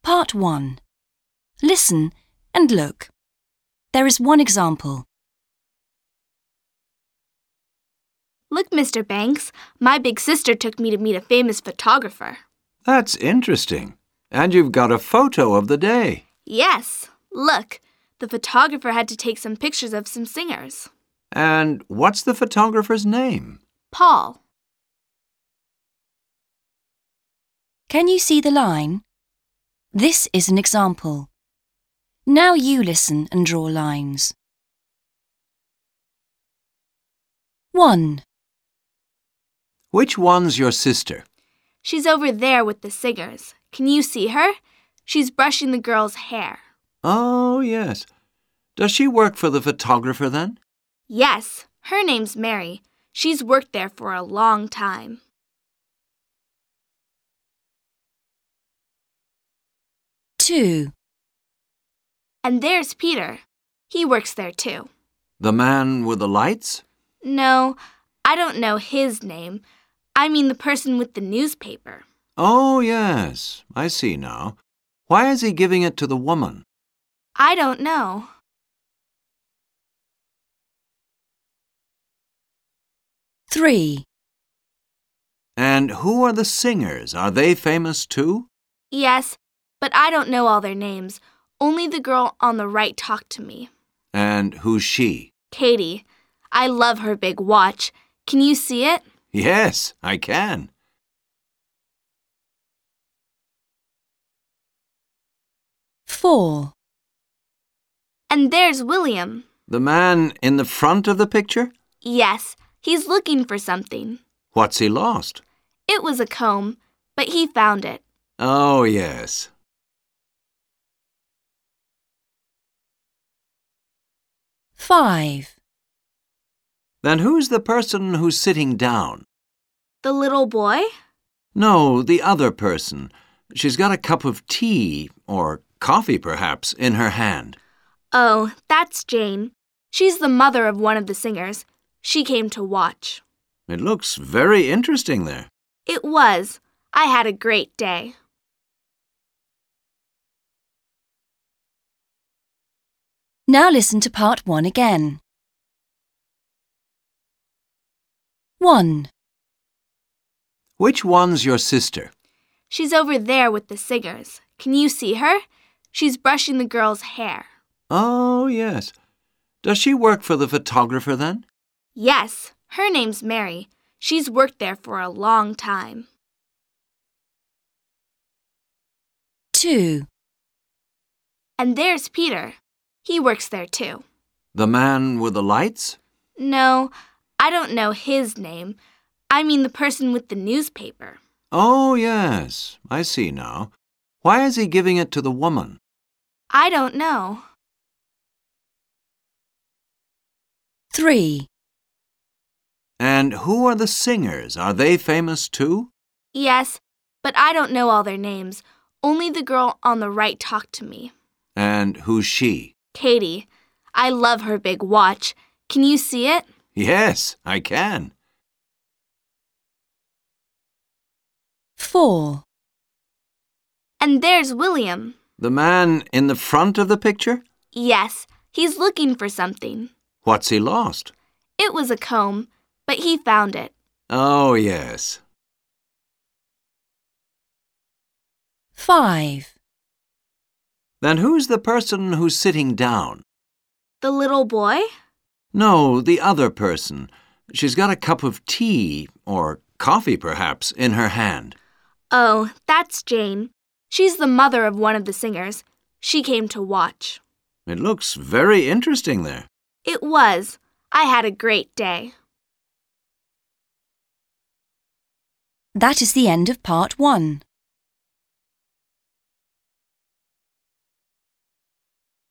Part 1. Listen and look. There is one example. Look, Mr. Banks, my big sister took me to meet a famous photographer. That's interesting. And you've got a photo of the day. Yes, look, the photographer had to take some pictures of some singers. And what's the photographer's name? Paul. Can you see the line? This is an example. Now you listen and draw lines. 1. Which one's your sister? She's over there with the singers. Can you see her? She's brushing the girls' hair. Oh, yes. Does she work for the photographer then? Yes, her name's Mary. She's worked there for a long time. 2. And there's Peter. He works there too. The man with the lights? No, I don't know his name. I mean the person with the newspaper. Oh, yes. I see now. Why is he giving it to the woman? I don't know. 3. And who are the singers? Are they famous too? Yes, but I don't know all their names. Only the girl on the right talked to me. And who's she? Katie. I love her big watch. Can you see it? Yes, I can. 4. And there's William. The man in the front of the picture? Yes, he's looking for something. What's he lost? It was a comb, but he found it. Oh, yes. 5. Then who's the person who's sitting down? The little boy? No, the other person. She's got a cup of tea, or coffee perhaps, in her hand. Oh, that's Jane. She's the mother of one of the singers. She came to watch. It looks very interesting there. It was. I had a great day. Now listen to part 1 again. 1. Which one's your sister? She's over there with the singers. Can you see her? She's brushing the girls' hair. Oh, yes. Does she work for the photographer then? Yes, her name's Mary. She's worked there for a long time. 2. And there's Peter. He works there too. The man with the lights? No, I don't know his name. I mean the person with the newspaper. Oh, yes. I see now. Why is he giving it to the woman? I don't know. 3. And who are the singers? Are they famous too? Yes, but I don't know all their names. Only the girl on the right talked to me. And who's she? Katie. I love her big watch. Can you see it? Yes, I can. 4. And there's William. The man in the front of the picture? Yes, he's looking for something. What's he lost? It was a comb, but he found it. Oh, yes. 5. Then who's the person who's sitting down? The little boy? No, the other person. She's got a cup of tea, or coffee perhaps, in her hand. Oh, that's Jane. She's the mother of one of the singers. She came to watch. It looks very interesting there. It was. I had a great day. That is the end of part 1.